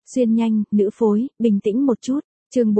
Xuyên nhanh, nữ phối, bình tĩnh một chút. Chương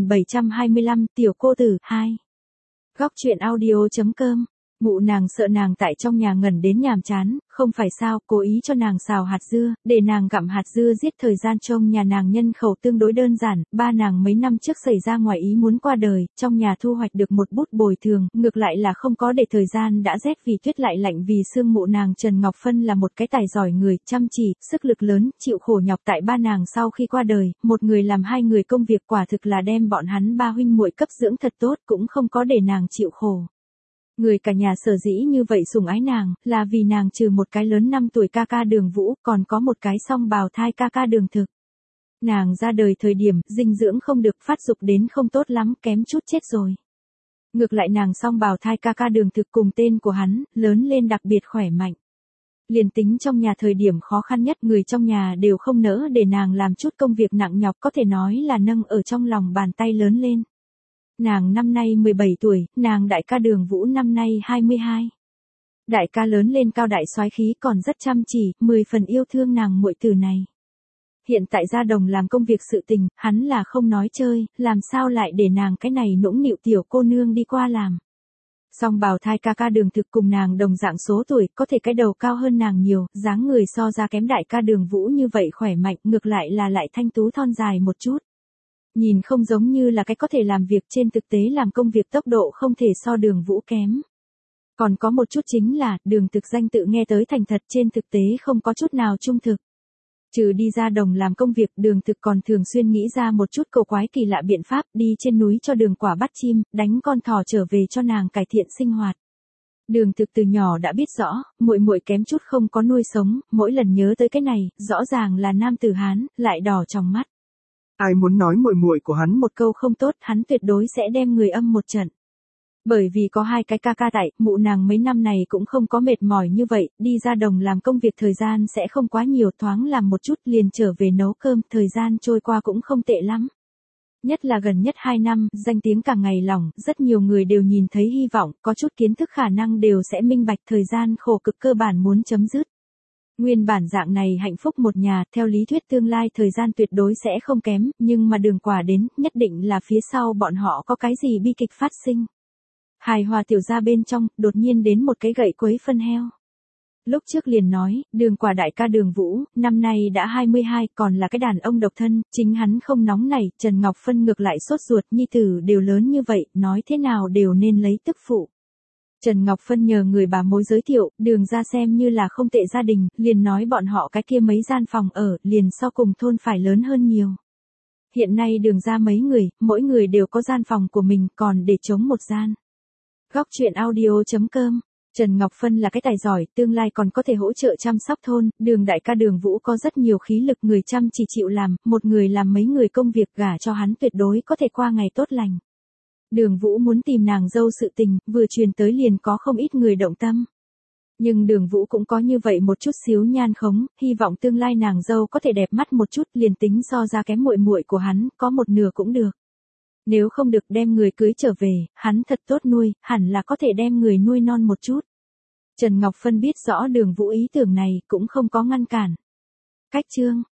4725, tiểu cô tử 2. Góc truyện audio.com. Mụ nàng sợ nàng tại trong nhà ngẩn đến nhàm chán, không phải sao, cố ý cho nàng xào hạt dưa, để nàng gặm hạt dưa giết thời gian. Trong nhà nàng nhân khẩu tương đối đơn giản, ba nàng mấy năm trước xảy ra ngoài ý muốn qua đời, trong nhà thu hoạch được một bút bồi thường, ngược lại là không có để thời gian đã rét vì tuyết lại lạnh vì sương. Mụ nàng Trần Ngọc Phân là một cái tài giỏi người, chăm chỉ, sức lực lớn, chịu khổ nhọc tại ba nàng sau khi qua đời, một người làm hai người công việc, quả thực là đem bọn hắn ba huynh muội cấp dưỡng thật tốt, cũng không có để nàng chịu khổ. Người cả nhà sở dĩ như vậy sủng ái nàng, là vì nàng trừ một cái lớn 5 tuổi ca ca Đường Vũ, còn có một cái song bào thai ca ca Đường Thực. Nàng ra đời thời điểm, dinh dưỡng không được, phát dục đến không tốt lắm, kém chút chết rồi. Ngược lại nàng song bào thai ca ca Đường Thực cùng tên của hắn, lớn lên đặc biệt khỏe mạnh. Liền tính trong nhà thời điểm khó khăn nhất, người trong nhà đều không nỡ để nàng làm chút công việc nặng nhọc, có thể nói là nâng ở trong lòng bàn tay lớn lên. Nàng năm nay 17 tuổi, nàng đại ca Đường Vũ năm nay 22. Đại ca lớn lên cao đại soái khí, còn rất chăm chỉ, 10 phần yêu thương nàng muội tử này. Hiện tại ra đồng làm công việc sự tình, hắn là không nói chơi, làm sao lại để nàng cái này nũng nịu tiểu cô nương đi qua làm. Song bào thai ca ca Đường Thực cùng nàng đồng dạng số tuổi, có thể cái đầu cao hơn nàng nhiều, dáng người so ra kém đại ca Đường Vũ như vậy khỏe mạnh, ngược lại là lại thanh tú thon dài một chút. Nhìn không giống như là cái có thể làm việc, trên thực tế làm công việc tốc độ không thể so Đường Vũ kém. Còn có một chút chính là, Đường Thực danh tự nghe tới thành thật, trên thực tế không có chút nào trung thực. Trừ đi ra đồng làm công việc, Đường Thực còn thường xuyên nghĩ ra một chút cầu quái kỳ lạ biện pháp, đi trên núi cho Đường Quả bắt chim, đánh con thỏ trở về cho nàng cải thiện sinh hoạt. Đường Thực từ nhỏ đã biết rõ, muội muội kém chút không có nuôi sống, mỗi lần nhớ tới cái này, rõ ràng là nam tử Hán, lại đỏ trong mắt. Ai muốn nói muội muội của hắn một câu không tốt, hắn tuyệt đối sẽ đem người âm một trận. Bởi vì có hai cái ca ca tại, mụ nàng mấy năm này cũng không có mệt mỏi như vậy, đi ra đồng làm công việc thời gian sẽ không quá nhiều, thoáng làm một chút liền trở về nấu cơm, thời gian trôi qua cũng không tệ lắm. Nhất là gần nhất 2 năm, danh tiếng càng ngày lỏng, rất nhiều người đều nhìn thấy hy vọng, có chút kiến thức khả năng đều sẽ minh bạch thời gian khổ cực cơ bản muốn chấm dứt. Nguyên bản dạng này hạnh phúc một nhà, theo lý thuyết tương lai thời gian tuyệt đối sẽ không kém, nhưng mà Đường Quả đến, nhất định là phía sau bọn họ có cái gì bi kịch phát sinh. Hài hòa tiểu gia bên trong, đột nhiên đến một cái gậy quấy phân heo. Lúc trước liền nói, Đường Quả đại ca Đường Vũ, năm nay đã 22, còn là cái đàn ông độc thân, chính hắn không nóng nảy, Trần Ngọc Phân ngược lại sốt ruột, nhi tử đều lớn như vậy, nói thế nào đều nên lấy tức phụ. Trần Ngọc Phân nhờ người bà mối giới thiệu, Đường ra xem như là không tệ gia đình, liền nói bọn họ cái kia mấy gian phòng ở, liền so cùng thôn phải lớn hơn nhiều. Hiện nay Đường ra mấy người, mỗi người đều có gian phòng của mình, còn để trống một gian. Góc truyện audio.com. Trần Ngọc Phân là cái tài giỏi, tương lai còn có thể hỗ trợ chăm sóc thôn, Đường đại ca Đường Vũ có rất nhiều khí lực, người chăm chỉ chịu làm, một người làm mấy người công việc, gả cho hắn tuyệt đối có thể qua ngày tốt lành. Đường Vũ muốn tìm nàng dâu sự tình, vừa truyền tới liền có không ít người động tâm. Nhưng Đường Vũ cũng có như vậy một chút xíu nhan khống, hy vọng tương lai nàng dâu có thể đẹp mắt một chút, liền tính so ra kém muội muội của hắn, có một nửa cũng được. Nếu không được đem người cưới trở về, hắn thật tốt nuôi, hẳn là có thể đem người nuôi non một chút. Trần Ngọc Phân biết rõ Đường Vũ ý tưởng này, cũng không có ngăn cản. Cách chương.